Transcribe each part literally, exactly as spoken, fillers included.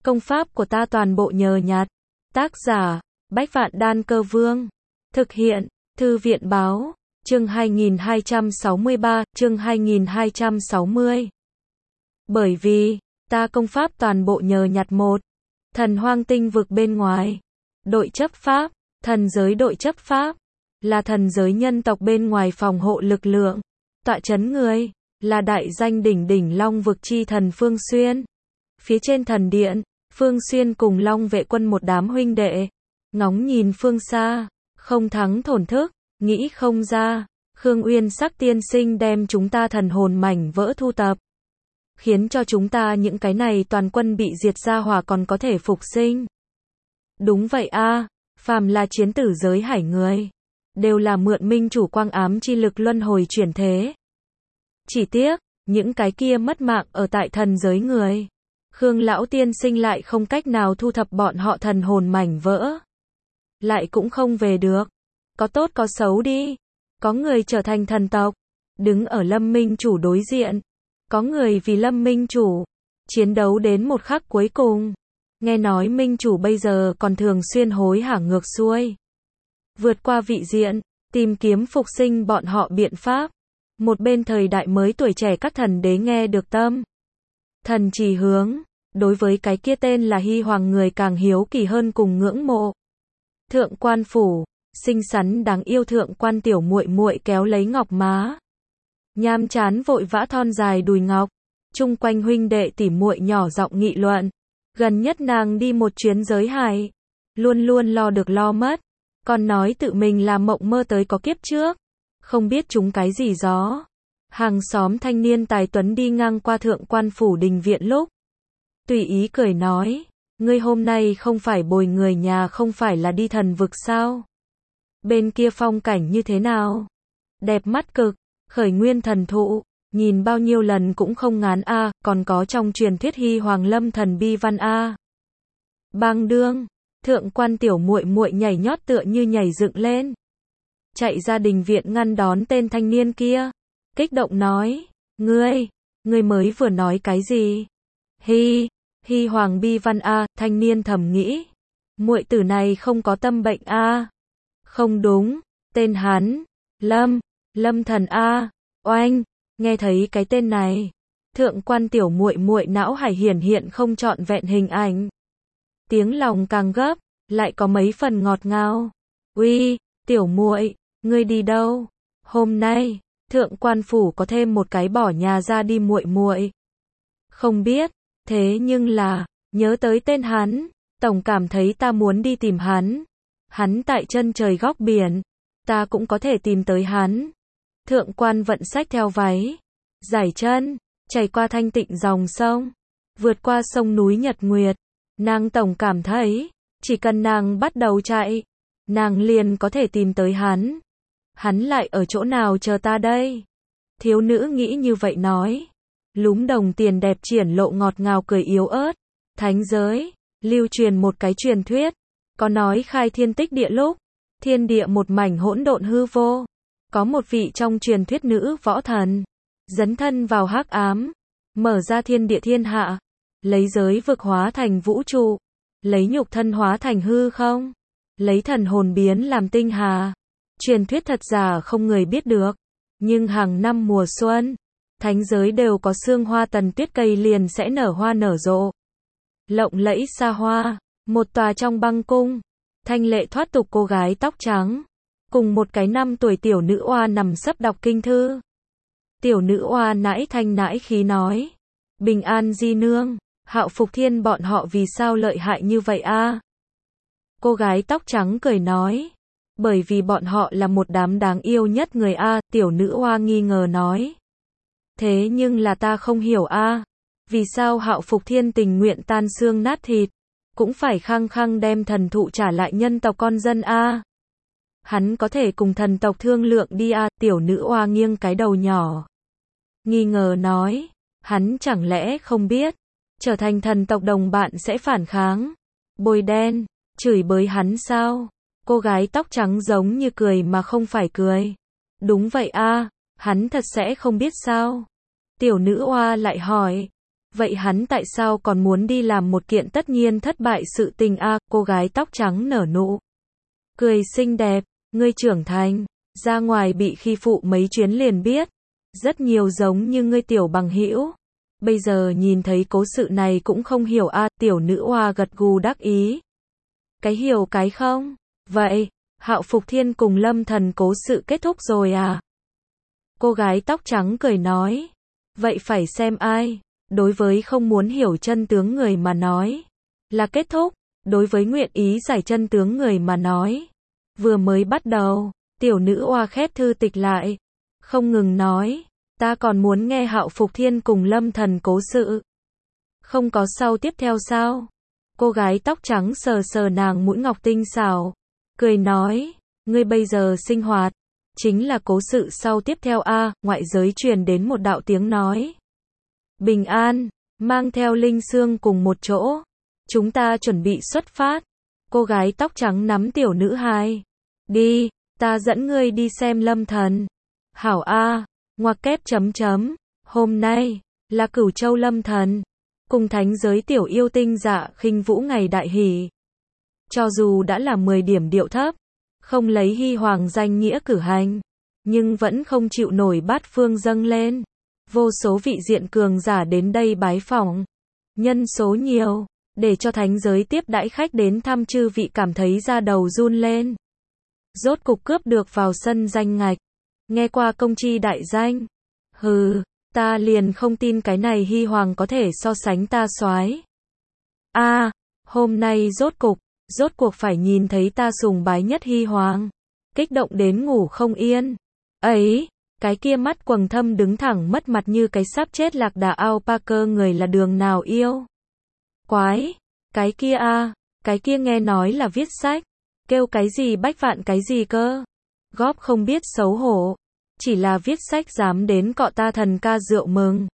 Công pháp của ta toàn bộ nhờ nhặt. Tác giả, Bách Vạn Đan Cơ Vương. Thực hiện, Thư viện Báo. Chương hai nghìn hai trăm sáu mươi ba, chương hai nghìn hai trăm sáu mươi. Bởi vì, ta công pháp toàn bộ nhờ nhặt một. Thần hoang tinh vực bên ngoài. Đội chấp pháp, thần giới đội chấp pháp. Là thần giới nhân tộc bên ngoài phòng hộ lực lượng. Tọa chấn người, là đại danh đỉnh đỉnh Long vực chi thần Phương Xuyên. Phía trên thần điện, Phương Xuyên cùng Long vệ quân một đám huynh đệ. Ngóng nhìn phương xa, không thắng thổn thức, nghĩ không ra. Khương Uyên Sắc tiên sinh đem chúng ta thần hồn mảnh vỡ thu tập. Khiến cho chúng ta những cái này toàn quân bị diệt ra hỏa còn có thể phục sinh. Đúng vậy a, phàm là chiến tử giới hải người. Đều là mượn minh chủ quang ám chi lực luân hồi chuyển thế. Chỉ tiếc, những cái kia mất mạng ở tại thần giới người. Khương lão tiên sinh lại không cách nào thu thập bọn họ thần hồn mảnh vỡ. Lại cũng không về được. Có tốt có xấu đi. Có người trở thành thần tộc, đứng ở Lâm Minh chủ đối diện. Có người vì Lâm Minh chủ, chiến đấu đến một khắc cuối cùng. Nghe nói Minh chủ bây giờ còn thường xuyên hối hả ngược xuôi. Vượt qua vị diện, tìm kiếm phục sinh bọn họ biện pháp. Một bên thời đại mới tuổi trẻ các thần đế nghe được tâm. Thần chỉ hướng, đối với cái kia tên là Hy Hoàng người càng hiếu kỳ hơn cùng ngưỡng mộ. Thượng quan phủ, xinh xắn đáng yêu thượng quan tiểu muội muội kéo lấy ngọc má. Nham chán vội vã thon dài đùi ngọc, chung quanh huynh đệ tỉ muội nhỏ giọng nghị luận. Gần nhất nàng đi một chuyến giới hải, luôn luôn lo được lo mất, còn nói tự mình là mộng mơ tới có kiếp trước, không biết chúng cái gì gió. Hàng xóm thanh niên tài tuấn đi ngang qua thượng quan phủ đình viện lúc, tùy ý cười nói, ngươi hôm nay không phải bồi người nhà không phải là đi thần vực sao? Bên kia phong cảnh như thế nào? Đẹp mắt cực, khởi nguyên thần thụ, nhìn bao nhiêu lần cũng không ngán a, còn có trong truyền thuyết Hy Hoàng Lâm thần bi văn a. Bang đương, thượng quan tiểu muội muội nhảy nhót tựa như nhảy dựng lên. Chạy ra đình viện ngăn đón tên thanh niên kia, kích động nói, ngươi, ngươi mới vừa nói cái gì? Hy, Hy Hoàng bi văn a, thanh niên thầm nghĩ, muội tử này không có tâm bệnh a. Không đúng, tên hắn, Lâm, Lâm thần a, oanh, nghe thấy cái tên này, thượng quan tiểu muội muội não hải hiển hiện không trọn vẹn hình ảnh. Tiếng lòng càng gấp, lại có mấy phần ngọt ngào. Uy, tiểu muội, ngươi đi đâu? Hôm nay, thượng quan phủ có thêm một cái bỏ nhà ra đi muội muội. Không biết, thế nhưng là, nhớ tới tên hắn, tổng cảm thấy ta muốn đi tìm hắn. Hắn tại chân trời góc biển, ta cũng có thể tìm tới hắn. Thượng quan vận xách theo váy, giải chân, chảy qua thanh tịnh dòng sông, vượt qua sông núi Nhật Nguyệt. Nàng tổng cảm thấy, chỉ cần nàng bắt đầu chạy, nàng liền có thể tìm tới hắn. Hắn lại ở chỗ nào chờ ta đây? Thiếu nữ nghĩ như vậy nói. Lúm đồng tiền đẹp triển lộ ngọt ngào cười yếu ớt. Thánh giới, lưu truyền một cái truyền thuyết. Có nói khai thiên tích địa lúc, thiên địa một mảnh hỗn độn hư vô. Có một vị trong truyền thuyết nữ võ thần, dấn thân vào hắc ám, mở ra thiên địa thiên hạ, lấy giới vực hóa thành vũ trụ, lấy nhục thân hóa thành hư không, lấy thần hồn biến làm tinh hà. Truyền thuyết thật giả không người biết được, nhưng hàng năm mùa xuân, thánh giới đều có sương hoa tần tuyết cây liền sẽ nở hoa nở rộ. Lộng lẫy xa hoa, một tòa trong băng cung, thanh lệ thoát tục cô gái tóc trắng, cùng một cái năm tuổi tiểu nữ oa nằm sấp đọc kinh thư. Tiểu nữ oa nãi thanh nãi khí nói, bình an di nương, Hạo Phục Thiên bọn họ vì sao lợi hại như vậy a? Cô gái tóc trắng cười nói, bởi vì bọn họ là một đám đáng yêu nhất người a. Tiểu nữ oa nghi ngờ nói, thế nhưng là ta không hiểu a, vì sao Hạo Phục Thiên tình nguyện tan xương nát thịt, cũng phải khăng khăng đem thần thụ trả lại nhân tộc con dân a. Hắn có thể cùng thần tộc thương lượng đi a. Tiểu nữ oa nghiêng cái đầu nhỏ, nghi ngờ nói, hắn chẳng lẽ không biết, trở thành thần tộc đồng bạn sẽ phản kháng, bôi đen, chửi bới hắn sao? Cô gái tóc trắng giống như cười mà không phải cười. Đúng vậy a, hắn thật sẽ không biết sao? Tiểu nữ oa lại hỏi, vậy hắn tại sao còn muốn đi làm một kiện tất nhiên thất bại sự tình a? Cô gái tóc trắng nở nụ cười xinh đẹp, ngươi trưởng thành, ra ngoài bị khi phụ mấy chuyến liền biết, rất nhiều giống như ngươi tiểu bằng hữu. Bây giờ nhìn thấy cố sự này cũng không hiểu a, tiểu nữ oa gật gù đắc ý. Cái hiểu cái không? Vậy, Hạo Phục Thiên cùng Lâm Thần cố sự kết thúc rồi à? Cô gái tóc trắng cười nói. Vậy phải xem ai? Đối với không muốn hiểu chân tướng người mà nói là kết thúc, đối với nguyện ý giải chân tướng người mà nói vừa mới bắt đầu. Tiểu nữ oa khép thư tịch lại, không ngừng nói, ta còn muốn nghe Hạo Phục Thiên cùng Lâm Thần cố sự. Không có sau tiếp theo sao? Cô gái tóc trắng sờ sờ nàng mũi ngọc tinh xảo, cười nói, ngươi bây giờ sinh hoạt chính là cố sự sau tiếp theo a. Ngoại giới truyền đến một đạo tiếng nói. Bình an, mang theo Linh Sương cùng một chỗ. Chúng ta chuẩn bị xuất phát. Cô gái tóc trắng nắm tiểu nữ hài. Đi, ta dẫn ngươi đi xem Lâm Thần. Hảo a, ngoặc kép chấm chấm. Hôm nay là Cửu Châu Lâm Thần cùng thánh giới tiểu yêu tinh Dạ Khinh Vũ ngày đại hỷ. Cho dù đã là mười điểm điệu thấp, không lấy hy hoàng danh nghĩa cử hành, nhưng vẫn không chịu nổi bát phương dâng lên. Vô số vị diện cường giả đến đây bái phỏng. Nhân số nhiều, để cho thánh giới tiếp đãi khách đến thăm chư vị cảm thấy da đầu run lên. Rốt cục cướp được vào sân danh ngạch. Nghe qua công chi đại danh. Hừ, ta liền không tin cái này hy hoàng có thể so sánh ta soái. A, à, hôm nay rốt cục, rốt cuộc phải nhìn thấy ta sùng bái nhất hy hoàng. Kích động đến ngủ không yên. Ấy, cái kia mắt quầng thâm đứng thẳng mất mặt như cái sắp chết lạc đà alpaca người là đường nào yêu. Quái, cái kia a, à, cái kia nghe nói là viết sách. Kêu cái gì bách vạn cái gì cơ? Góp không biết xấu hổ. Chỉ là viết sách dám đến cọ ta thần ca rượu mừng.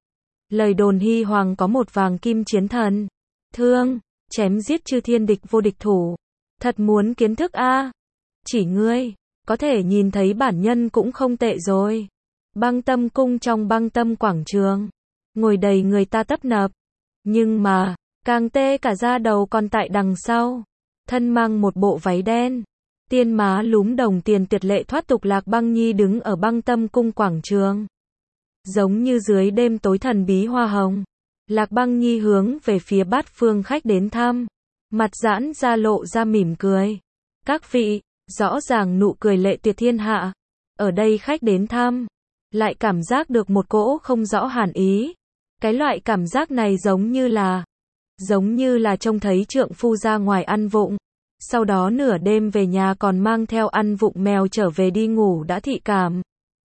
Lời đồn hy hoàng có một vàng kim chiến thần. Thương, chém giết chư thiên địch vô địch thủ. Thật muốn kiến thức a. À. Chỉ ngươi, có thể nhìn thấy bản nhân cũng không tệ rồi. Băng Tâm cung trong Băng Tâm quảng trường. Ngồi đầy người ta tấp nập. Nhưng mà, càng tê cả da đầu còn tại đằng sau. Thân mang một bộ váy đen. Tiên má lúm đồng tiền tuyệt lệ thoát tục Lạc Băng Nhi đứng ở Băng Tâm cung quảng trường. Giống như dưới đêm tối thần bí hoa hồng. Lạc Băng Nhi hướng về phía bát phương khách đến thăm. Mặt giãn ra lộ ra mỉm cười. Các vị, rõ ràng nụ cười lệ tuyệt thiên hạ. Ở đây khách đến thăm. Lại cảm giác được một cỗ không rõ hàn ý. Cái loại cảm giác này giống như là. Giống như là trông thấy trượng phu ra ngoài ăn vụng. Sau đó nửa đêm về nhà còn mang theo ăn vụng mèo trở về đi ngủ đã thị cảm.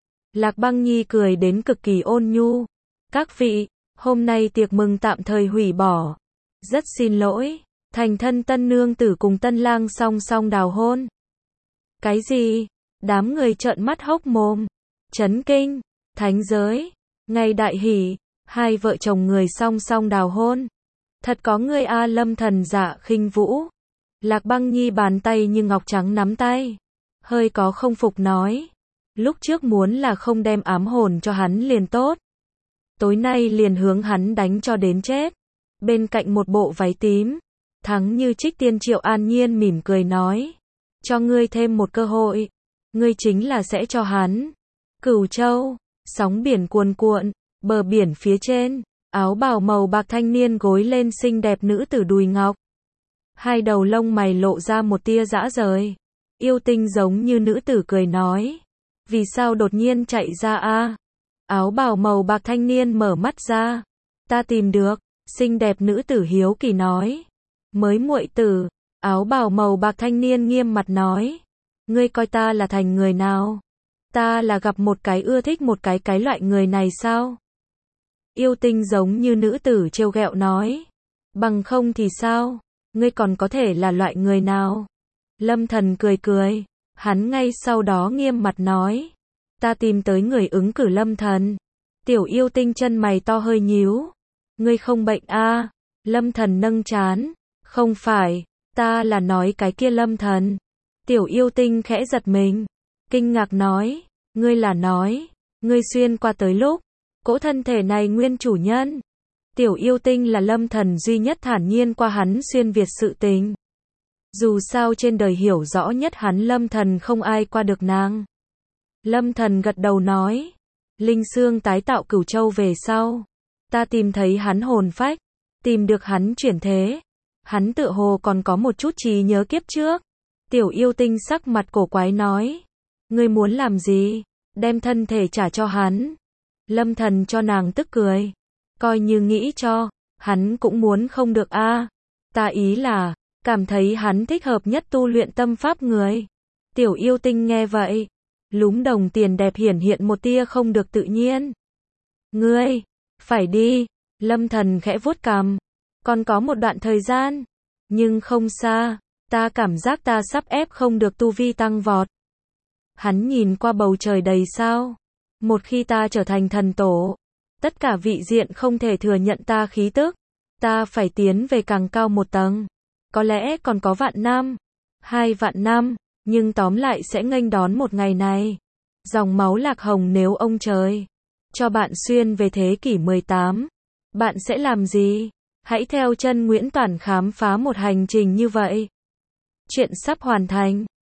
Lạc Băng Nhi cười đến cực kỳ ôn nhu. Các vị, hôm nay tiệc mừng tạm thời hủy bỏ. Rất xin lỗi, thành thân tân nương tử cùng tân lang song song đào hôn. Cái gì? Đám người trợn mắt hốc mồm. Chấn kinh, thánh giới, ngày đại hỷ, hai vợ chồng người song song đào hôn. Thật có người a. Lâm Thần Dạ Khinh Vũ. Lạc Băng Nhi bàn tay như ngọc trắng nắm tay. Hơi có không phục nói. Lúc trước muốn là không đem ám hồn cho hắn liền tốt. Tối nay liền hướng hắn đánh cho đến chết. Bên cạnh một bộ váy tím. Thắng như trích tiên Triệu An Nhiên mỉm cười nói. Cho ngươi thêm một cơ hội. Ngươi chính là sẽ cho hắn. Cửu Châu, sóng biển cuồn cuộn, bờ biển phía trên. Áo bào màu bạc thanh niên gối lên xinh đẹp nữ tử đùi ngọc. Hai đầu lông mày lộ ra một tia dã rời. Yêu tinh giống như nữ tử cười nói. Vì sao đột nhiên chạy ra a? Áo bào màu bạc thanh niên mở mắt ra. Ta tìm được. Xinh đẹp nữ tử hiếu kỳ nói. Mới muội tử. Áo bào màu bạc thanh niên nghiêm mặt nói. Ngươi coi ta là thành người nào? Ta là gặp một cái ưa thích một cái cái loại người này sao? Yêu tinh giống như nữ tử trêu ghẹo nói. Bằng không thì sao? Ngươi còn có thể là loại người nào? Lâm Thần cười cười. Hắn ngay sau đó nghiêm mặt nói. Ta tìm tới người ứng cử Lâm Thần. Tiểu yêu tinh chân mày to hơi nhíu. Ngươi không bệnh a? À? Lâm Thần nâng trán. Không phải, ta là nói cái kia Lâm Thần. Tiểu yêu tinh khẽ giật mình. Kinh ngạc nói. Ngươi là nói. Ngươi xuyên qua tới lúc. Cỗ thân thể này nguyên chủ nhân. Tiểu yêu tinh là Lâm Thần duy nhất thản nhiên qua hắn xuyên Việt sự tình. Dù sao trên đời hiểu rõ nhất hắn Lâm Thần không ai qua được nàng. Lâm Thần gật đầu nói. Linh xương tái tạo Cửu Châu về sau. Ta tìm thấy hắn hồn phách. Tìm được hắn chuyển thế. Hắn tựa hồ còn có một chút trí nhớ kiếp trước. Tiểu yêu tinh sắc mặt cổ quái nói. Ngươi muốn làm gì? Đem thân thể trả cho hắn. Lâm Thần cho nàng tức cười. Coi như nghĩ cho. Hắn cũng muốn không được a. À. Ta ý là. Cảm thấy hắn thích hợp nhất tu luyện tâm pháp người. Tiểu yêu tinh nghe vậy. Lúm đồng tiền đẹp hiển hiện một tia không được tự nhiên. Ngươi. Phải đi. Lâm Thần khẽ vuốt cằm. Còn có một đoạn thời gian. Nhưng không xa. Ta cảm giác ta sắp ép không được tu vi tăng vọt. Hắn nhìn qua bầu trời đầy sao. Một khi ta trở thành thần tổ. Tất cả vị diện không thể thừa nhận ta khí tức. Ta phải tiến về càng cao một tầng. Có lẽ còn có vạn năm. Hai vạn năm. Nhưng tóm lại sẽ nghênh đón một ngày này. Dòng máu lạc hồng nếu ông trời. Cho bạn xuyên về thế kỷ mười tám. Bạn sẽ làm gì? Hãy theo chân Nguyễn Toản khám phá một hành trình như vậy. Chuyện sắp hoàn thành.